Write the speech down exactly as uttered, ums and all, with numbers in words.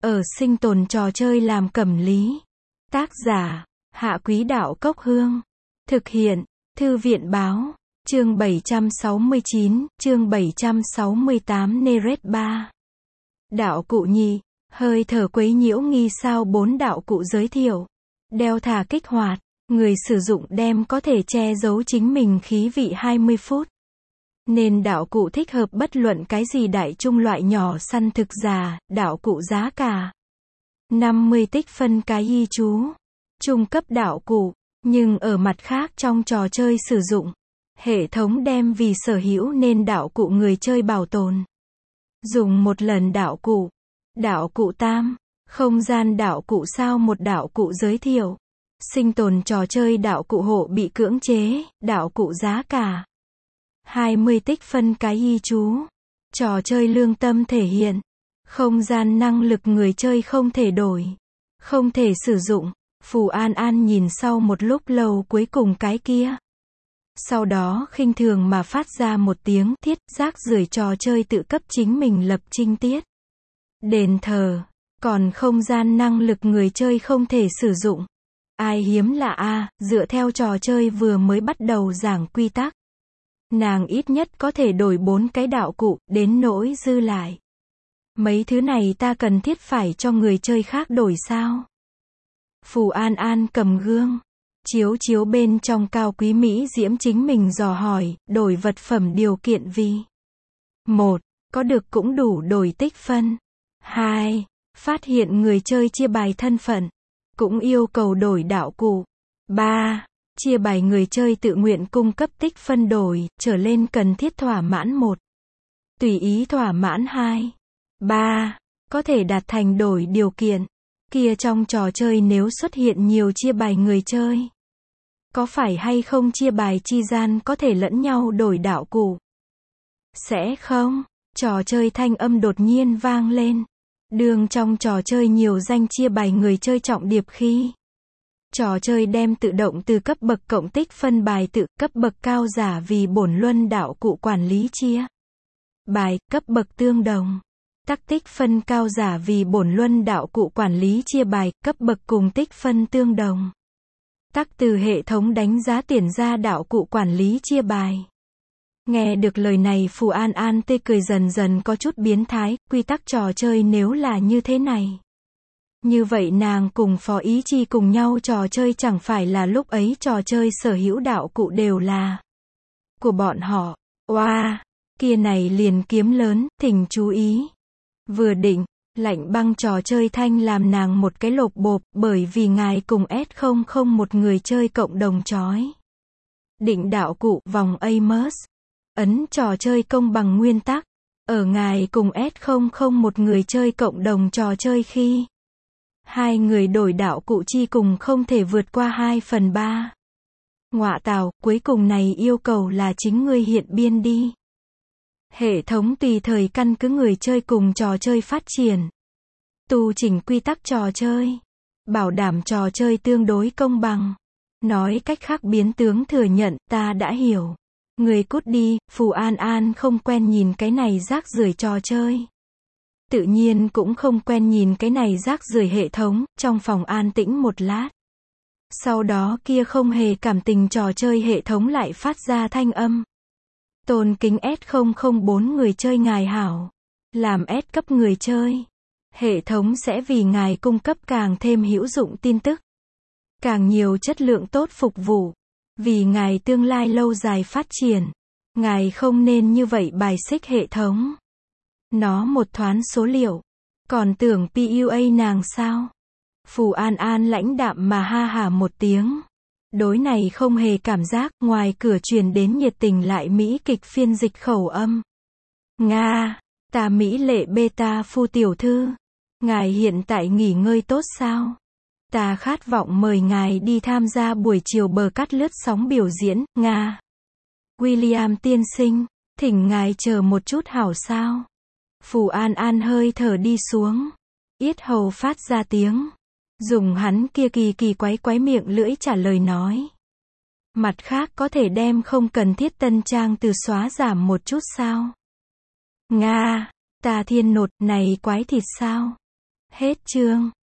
ở sinh tồn trò chơi làm cẩm lý. Tác giả, Hạ Quý Đạo Cốc Hương. Thực hiện, Thư viện Báo. Chương bảy trăm sáu mươi chín, chương bảy trăm sáu mươi tám Neret ba. Đạo cụ nhì, hơi thở quấy nhiễu nghi sao bốn đạo cụ giới thiệu. Đeo thả kích hoạt, người sử dụng đem có thể che giấu chính mình khí vị hai mươi phút. Nên đạo cụ thích hợp bất luận cái gì đại trung loại nhỏ săn thực già, đạo cụ giá cả năm mươi tích phân cái y chú. Trung cấp đạo cụ, nhưng ở mặt khác trong trò chơi sử dụng, hệ thống đem vì sở hữu nên đạo cụ người chơi bảo tồn. Dùng một lần đạo cụ. Đạo cụ tam, không gian đạo cụ sao một đạo cụ giới thiệu. Sinh tồn trò chơi đạo cụ hộ bị cưỡng chế, đạo cụ giá cả hai mươi tích phân cái y chú. Trò chơi lương tâm thể hiện. Không gian năng lực người chơi không thể đổi. Không thể sử dụng. Phù An An nhìn sau một lúc lâu cuối cùng cái kia. Sau đó khinh thường mà phát ra một tiếng thiết rác rưởi trò chơi tự cấp chính mình lập trinh tiết. Đền thờ. Còn không gian năng lực người chơi không thể sử dụng. Ai hiếm lạ a, dựa theo trò chơi vừa mới bắt đầu giảng quy tắc. Nàng ít nhất có thể đổi bốn cái đạo cụ, đến nỗi dư lại. Mấy thứ này ta cần thiết phải cho người chơi khác đổi sao? Phù An An cầm gương. Chiếu chiếu bên trong cao quý mỹ diễm chính mình dò hỏi, đổi vật phẩm điều kiện vì. một. Có được cũng đủ đổi tích phân. hai. Phát hiện người chơi chia bài thân phận. Cũng yêu cầu đổi đạo cụ. ba. Chia bài người chơi tự nguyện cung cấp tích phân đổi, trở lên cần thiết thỏa mãn một. Tùy ý thỏa mãn hai. ba. Có thể đạt thành đổi điều kiện. Kia trong trò chơi nếu xuất hiện nhiều chia bài người chơi. Có phải hay không chia bài chi gian có thể lẫn nhau đổi đạo cụ? Sẽ không. Trò chơi thanh âm đột nhiên vang lên. Đường trong trò chơi nhiều danh chia bài người chơi trọng điệp khi. Trò chơi đem tự động từ cấp bậc cộng tích phân bài tự cấp bậc cao giả vì bổn luân đạo cụ quản lý chia. Bài cấp bậc tương đồng. Tắc tích phân cao giả vì bổn luân đạo cụ quản lý chia bài cấp bậc cùng tích phân tương đồng. Tắc từ hệ thống đánh giá tiền ra đạo cụ quản lý chia bài. Nghe được lời này Phù An An tê cười dần dần có chút biến thái, quy tắc trò chơi nếu là như thế này. Như vậy nàng cùng Phó Ý Chi cùng nhau trò chơi chẳng phải là lúc ấy trò chơi sở hữu đạo cụ đều là của bọn họ. Oa, wow, kia này liền kiếm lớn, thỉnh chú ý. Vừa định, lạnh băng trò chơi thanh làm nàng một cái lột bộp, bởi vì ngài cùng S không không một người chơi cộng đồng chói. Định đạo cụ vòng Amos. Ấn trò chơi công bằng nguyên tắc. Ở ngài cùng S không không một người chơi cộng đồng trò chơi khi hai người đổi đạo cụ chi cùng không thể vượt qua hai phần ba. Ngọa tào, cuối cùng này yêu cầu là chính ngươi hiện biên đi. Hệ thống tùy thời căn cứ người chơi cùng trò chơi phát triển. Tu chỉnh quy tắc trò chơi. Bảo đảm trò chơi tương đối công bằng. Nói cách khác biến tướng thừa nhận, ta đã hiểu. Người cút đi, Phù An An không quen nhìn cái này rác rưởi trò chơi. Tự nhiên cũng không quen nhìn cái này rác rưởi hệ thống, trong phòng an tĩnh một lát. Sau đó kia không hề cảm tình trò chơi hệ thống lại phát ra thanh âm. Tôn kính S không không bốn người chơi ngài hảo. Làm S cấp người chơi. Hệ thống sẽ vì ngài cung cấp càng thêm hữu dụng tin tức. Càng nhiều chất lượng tốt phục vụ. Vì ngài tương lai lâu dài phát triển. Ngài không nên như vậy bài xích hệ thống. Nó một thoáng số liệu. Còn tưởng pê u a nàng sao? Phù An An lãnh đạm mà ha hả một tiếng. Đối này không hề cảm giác, ngoài cửa truyền đến nhiệt tình lại Mỹ kịch phiên dịch khẩu âm. Nga, ta Mỹ lệ beta phu tiểu thư. Ngài hiện tại nghỉ ngơi tốt sao? Ta khát vọng mời ngài đi tham gia buổi chiều bờ cắt lướt sóng biểu diễn, Nga. William tiên sinh, thỉnh ngài chờ một chút hảo sao? Phù An An hơi thở đi xuống. Yết hầu phát ra tiếng. Dùng hắn kia kỳ kỳ quái quái miệng lưỡi trả lời nói. Mặt khác có thể đem không cần thiết tân trang từ xóa giảm một chút sao? Nga, ta thiên nột, này quái thịt sao? Hết chương.